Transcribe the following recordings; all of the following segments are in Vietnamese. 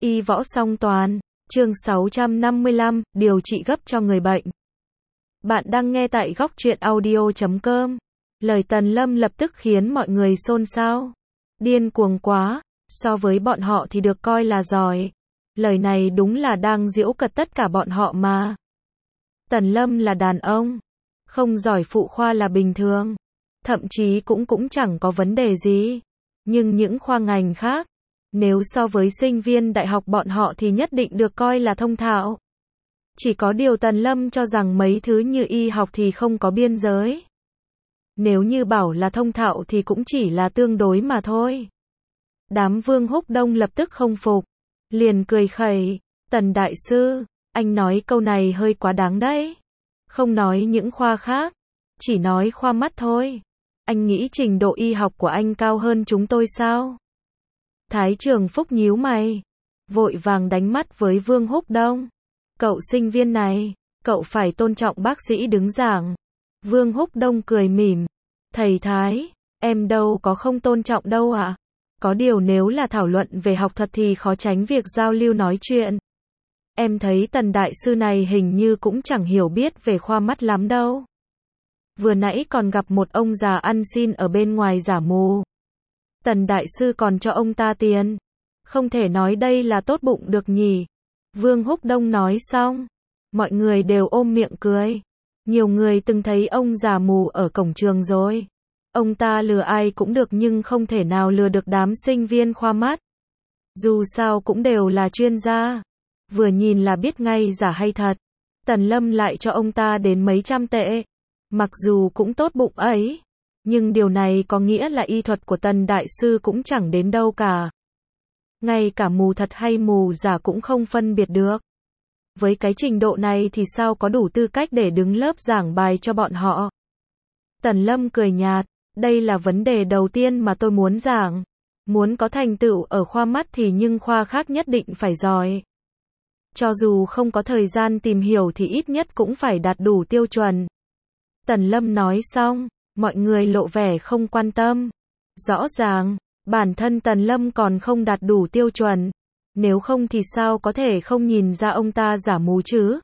Y võ song toàn, chương 655, điều trị gấp cho người bệnh. Bạn đang nghe tại góc truyện audio.com. Lời Tần Lâm lập tức khiến mọi người xôn xao. Điên cuồng quá, so với bọn họ thì được coi là giỏi. Lời này đúng là đang giễu cợt tất cả bọn họ mà. Tần Lâm là đàn ông, không giỏi phụ khoa là bình thường. Thậm chí cũng chẳng có vấn đề gì. Nhưng những khoa ngành khác, nếu so với sinh viên đại học bọn họ thì nhất định được coi là thông thạo. Chỉ có điều Tần Lâm cho rằng mấy thứ như y học thì không có biên giới. Nếu như bảo là thông thạo thì cũng chỉ là tương đối mà thôi. Đám Vương Húc Đông lập tức không phục, liền cười khẩy, Tần đại sư, anh nói câu này hơi quá đáng đấy. Không nói những khoa khác, chỉ nói khoa mắt thôi. Anh nghĩ trình độ y học của anh cao hơn chúng tôi sao? Thái Trường Phúc nhíu mày, vội vàng đánh mắt với Vương Húc Đông. Cậu sinh viên này, cậu phải tôn trọng bác sĩ đứng giảng. Vương Húc Đông cười mỉm, thầy Thái, em đâu có không tôn trọng đâu ạ. Có điều nếu là thảo luận về học thuật thì khó tránh việc giao lưu nói chuyện. Em thấy Tần đại sư này hình như cũng chẳng hiểu biết về khoa mắt lắm đâu. Vừa nãy còn gặp một ông già ăn xin ở bên ngoài giả mù. Tần đại sư còn cho ông ta tiền. Không thể nói đây là tốt bụng được nhỉ. Vương Húc Đông nói xong, mọi người đều ôm miệng cười. Nhiều người từng thấy ông già mù ở cổng trường rồi. Ông ta lừa ai cũng được nhưng không thể nào lừa được đám sinh viên khoa mắt. Dù sao cũng đều là chuyên gia. Vừa nhìn là biết ngay giả hay thật. Tần Lâm lại cho ông ta đến mấy trăm tệ. Mặc dù cũng tốt bụng ấy, nhưng điều này có nghĩa là y thuật của Tần đại sư cũng chẳng đến đâu cả. Ngay cả mù thật hay mù giả cũng không phân biệt được. Với cái trình độ này thì sao có đủ tư cách để đứng lớp giảng bài cho bọn họ. Tần Lâm cười nhạt, đây là vấn đề đầu tiên mà tôi muốn giảng. Muốn có thành tựu ở khoa mắt thì nhưng khoa khác nhất định phải giỏi. Cho dù không có thời gian tìm hiểu thì ít nhất cũng phải đạt đủ tiêu chuẩn. Tần Lâm nói xong, mọi người lộ vẻ không quan tâm. Rõ ràng, bản thân Tần Lâm còn không đạt đủ tiêu chuẩn. Nếu không thì sao có thể không nhìn ra ông ta giả mù chứ?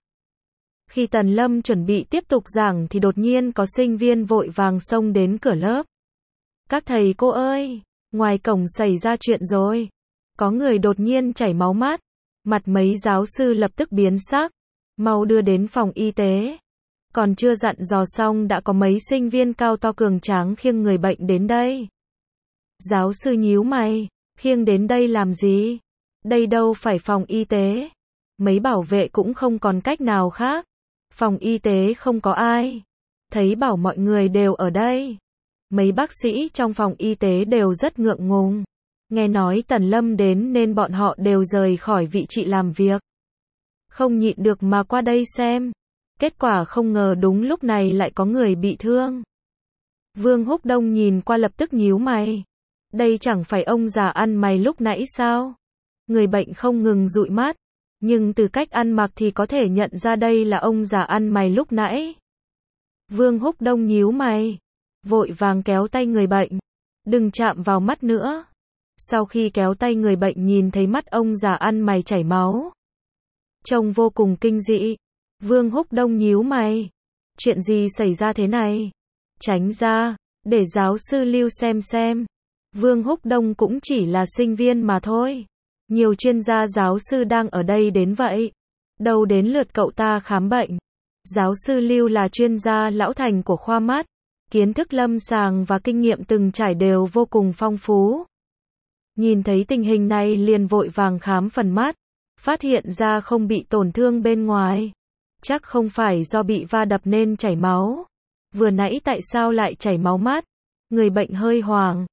Khi Tần Lâm chuẩn bị tiếp tục giảng thì đột nhiên có sinh viên vội vàng xông đến cửa lớp. Các thầy cô ơi, ngoài cổng xảy ra chuyện rồi. Có người đột nhiên chảy máu mắt. Mặt mấy giáo sư lập tức biến sắc. Mau đưa đến phòng y tế. Còn chưa dặn dò xong đã có mấy sinh viên cao to cường tráng khiêng người bệnh đến đây. Giáo sư nhíu mày, khiêng đến đây làm gì? Đây đâu phải phòng y tế. Mấy bảo vệ cũng không còn cách nào khác. Phòng y tế không có ai. Thấy bảo mọi người đều ở đây. Mấy bác sĩ trong phòng y tế đều rất ngượng ngùng. Nghe nói Tần Lâm đến nên bọn họ đều rời khỏi vị trí làm việc. Không nhịn được mà qua đây xem. Kết quả không ngờ đúng lúc này lại có người bị thương. Vương Húc Đông nhìn qua lập tức nhíu mày. Đây chẳng phải ông già ăn mày lúc nãy sao? Người bệnh không ngừng dụi mắt. Nhưng từ cách ăn mặc thì có thể nhận ra đây là ông già ăn mày lúc nãy. Vương Húc Đông nhíu mày. Vội vàng kéo tay người bệnh. Đừng chạm vào mắt nữa. Sau khi kéo tay người bệnh nhìn thấy mắt ông già ăn mày chảy máu. Trông vô cùng kinh dị. Vương Húc Đông nhíu mày. Chuyện gì xảy ra thế này? Tránh ra, để giáo sư Lưu xem. Vương Húc Đông cũng chỉ là sinh viên mà thôi. Nhiều chuyên gia giáo sư đang ở đây đến vậy. Đâu đến lượt cậu ta khám bệnh. Giáo sư Lưu là chuyên gia lão thành của khoa mắt. Kiến thức lâm sàng và kinh nghiệm từng trải đều vô cùng phong phú. Nhìn thấy tình hình này liền vội vàng khám phần mắt. Phát hiện ra không bị tổn thương bên ngoài. Chắc không phải do bị va đập nên chảy máu. Vừa nãy tại sao lại chảy máu mắt? Người bệnh hơi hoảng.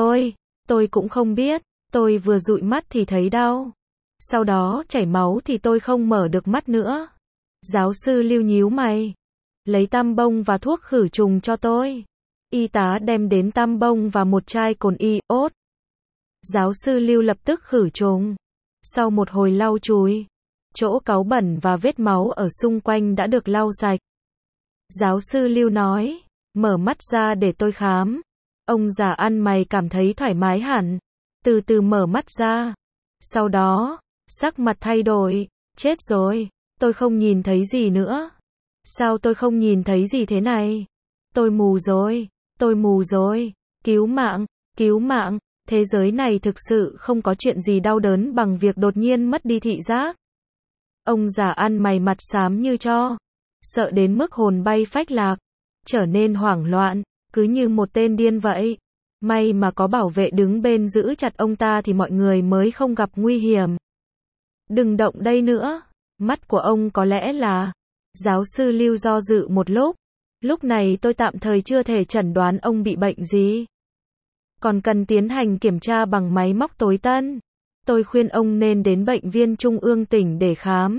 Tôi cũng không biết. Tôi vừa dụi mắt thì thấy đau. Sau đó chảy máu thì tôi không mở được mắt nữa. Giáo sư Lưu nhíu mày. Lấy tăm bông và thuốc khử trùng cho tôi. Y tá đem đến tăm bông và một chai cồn iốt. Giáo sư Lưu lập tức khử trùng. Sau một hồi lau chùi, chỗ cáu bẩn và vết máu ở xung quanh đã được lau sạch. Giáo sư Lưu nói, mở mắt ra để tôi khám. Ông già ăn mày cảm thấy thoải mái hẳn, từ từ mở mắt ra. Sau đó, Sắc mặt thay đổi. Chết rồi. Tôi không nhìn thấy gì nữa. Sao tôi không nhìn thấy gì thế này? Tôi mù rồi. Tôi mù rồi. Cứu mạng. Cứu mạng. Thế giới này thực sự không có chuyện gì đau đớn bằng việc đột nhiên mất đi thị giác. Ông già ăn mày mặt xám như tro. Sợ đến mức hồn bay phách lạc. Trở nên hoảng loạn. Cứ như một tên điên vậy. May mà có bảo vệ đứng bên giữ chặt ông ta thì mọi người mới không gặp nguy hiểm. Đừng động đây nữa. Mắt của ông có lẽ là... Giáo sư Lưu do dự một lúc. Lúc này tôi tạm thời chưa thể chẩn đoán ông bị bệnh gì. Còn cần tiến hành kiểm tra bằng máy móc tối tân. Tôi khuyên ông nên đến bệnh viện trung ương tỉnh để khám.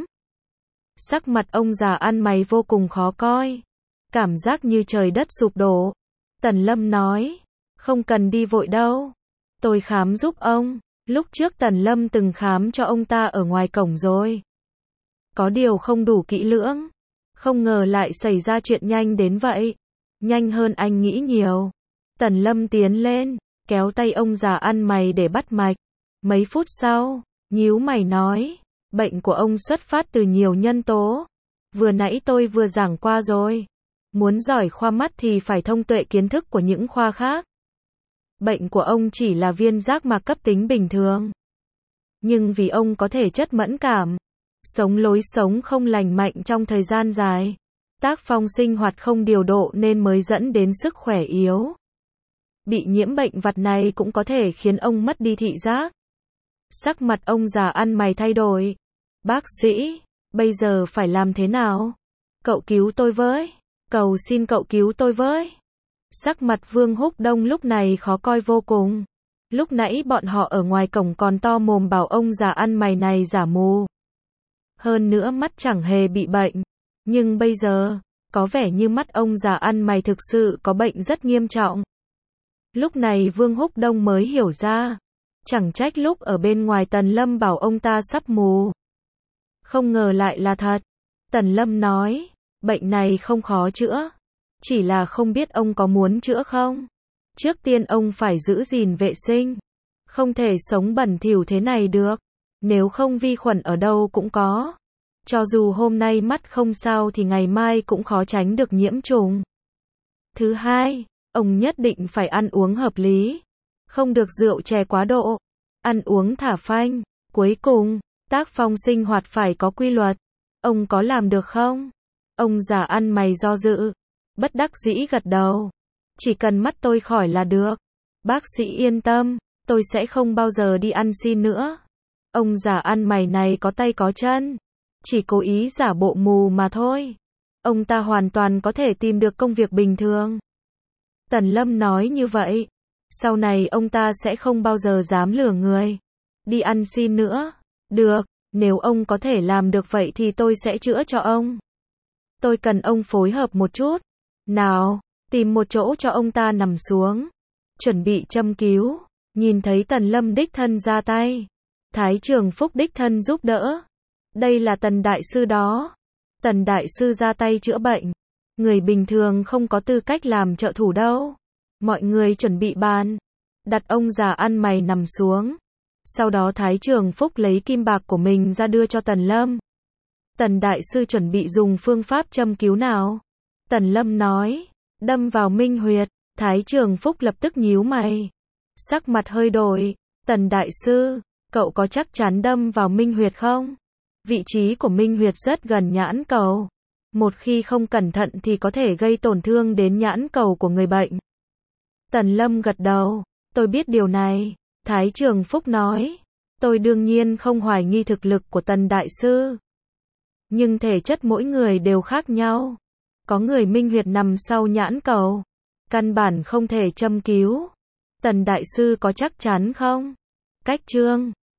Sắc mặt ông già ăn mày vô cùng khó coi. Cảm giác như trời đất sụp đổ. Tần Lâm nói. Không cần đi vội đâu. Tôi khám giúp ông. Lúc trước Tần Lâm từng khám cho ông ta ở ngoài cổng rồi. Có điều không đủ kỹ lưỡng. Không ngờ lại xảy ra chuyện nhanh đến vậy. Nhanh hơn anh nghĩ nhiều. Tần Lâm tiến lên, kéo tay ông già ăn mày để bắt mạch. Mấy phút sau, nhíu mày nói. Bệnh của ông xuất phát từ nhiều nhân tố. Vừa nãy tôi vừa giảng qua rồi. Muốn giỏi khoa mắt thì phải thông tuệ kiến thức của những khoa khác. Bệnh của ông chỉ là viêm giác mạc cấp tính bình thường. Nhưng vì ông có thể chất mẫn cảm, sống lối sống không lành mạnh trong thời gian dài, tác phong sinh hoạt không điều độ nên mới dẫn đến sức khỏe yếu. Bị nhiễm bệnh vặt này cũng có thể khiến ông mất đi thị giác. Sắc mặt ông già ăn mày thay đổi. Bác sĩ, bây giờ phải làm thế nào? Cậu cứu tôi với. Cầu xin cậu cứu tôi với. Sắc mặt Vương Húc Đông lúc này khó coi vô cùng. Lúc nãy bọn họ ở ngoài cổng còn to mồm bảo ông già ăn mày này giả mù. Hơn nữa mắt chẳng hề bị bệnh. Nhưng bây giờ, có vẻ như mắt ông già ăn mày thực sự có bệnh rất nghiêm trọng. Lúc này Vương Húc Đông mới hiểu ra. Chẳng trách lúc ở bên ngoài Tần Lâm bảo ông ta sắp mù. Không ngờ lại là thật. Tần Lâm nói, bệnh này không khó chữa. Chỉ là không biết ông có muốn chữa không? Trước tiên ông phải giữ gìn vệ sinh. Không thể sống bẩn thỉu thế này được. Nếu không vi khuẩn ở đâu cũng có. Cho dù hôm nay mắt không sao thì ngày mai cũng khó tránh được nhiễm trùng. Thứ hai, ông nhất định phải ăn uống hợp lý. Không được rượu chè quá độ. Ăn uống thả phanh. Cuối cùng, tác phong sinh hoạt phải có quy luật. Ông có làm được không? Ông già ăn mày do dự. Bất đắc dĩ gật đầu. Chỉ cần mắt tôi khỏi là được. Bác sĩ yên tâm, tôi sẽ không bao giờ đi ăn xin nữa. Ông già ăn mày này có tay có chân. Chỉ cố ý giả bộ mù mà thôi. Ông ta hoàn toàn có thể tìm được công việc bình thường. Tần Lâm nói như vậy. Sau này ông ta sẽ không bao giờ dám lừa người. Đi ăn xin nữa. Được, nếu ông có thể làm được vậy thì tôi sẽ chữa cho ông. Tôi cần ông phối hợp một chút. Nào, tìm một chỗ cho ông ta nằm xuống. Chuẩn bị châm cứu. Nhìn thấy Tần Lâm đích thân ra tay. Thái Trường Phúc đích thân giúp đỡ. Đây là Tần Đại Sư đó. Tần Đại Sư ra tay chữa bệnh. Người bình thường không có tư cách làm trợ thủ đâu. Mọi người chuẩn bị bàn. Đặt ông già ăn mày nằm xuống. Sau đó Thái Trường Phúc lấy kim bạc của mình ra đưa cho Tần Lâm. Tần Đại Sư chuẩn bị dùng phương pháp châm cứu nào? Tần Lâm nói. Đâm vào minh huyệt. Thái Trường Phúc lập tức nhíu mày. Sắc mặt hơi đổi. Tần Đại Sư, cậu có chắc chắn đâm vào minh huyệt không? Vị trí của minh huyệt rất gần nhãn cầu. Một khi không cẩn thận thì có thể gây tổn thương đến nhãn cầu của người bệnh. Tần Lâm gật đầu. Tôi biết điều này. Thái Trường Phúc nói. Tôi đương nhiên không hoài nghi thực lực của Tần Đại Sư. Nhưng thể chất mỗi người đều khác nhau. Có người minh huyệt nằm sau nhãn cầu. Căn bản không thể châm cứu. Tần Đại Sư có chắc chắn không? Cách chương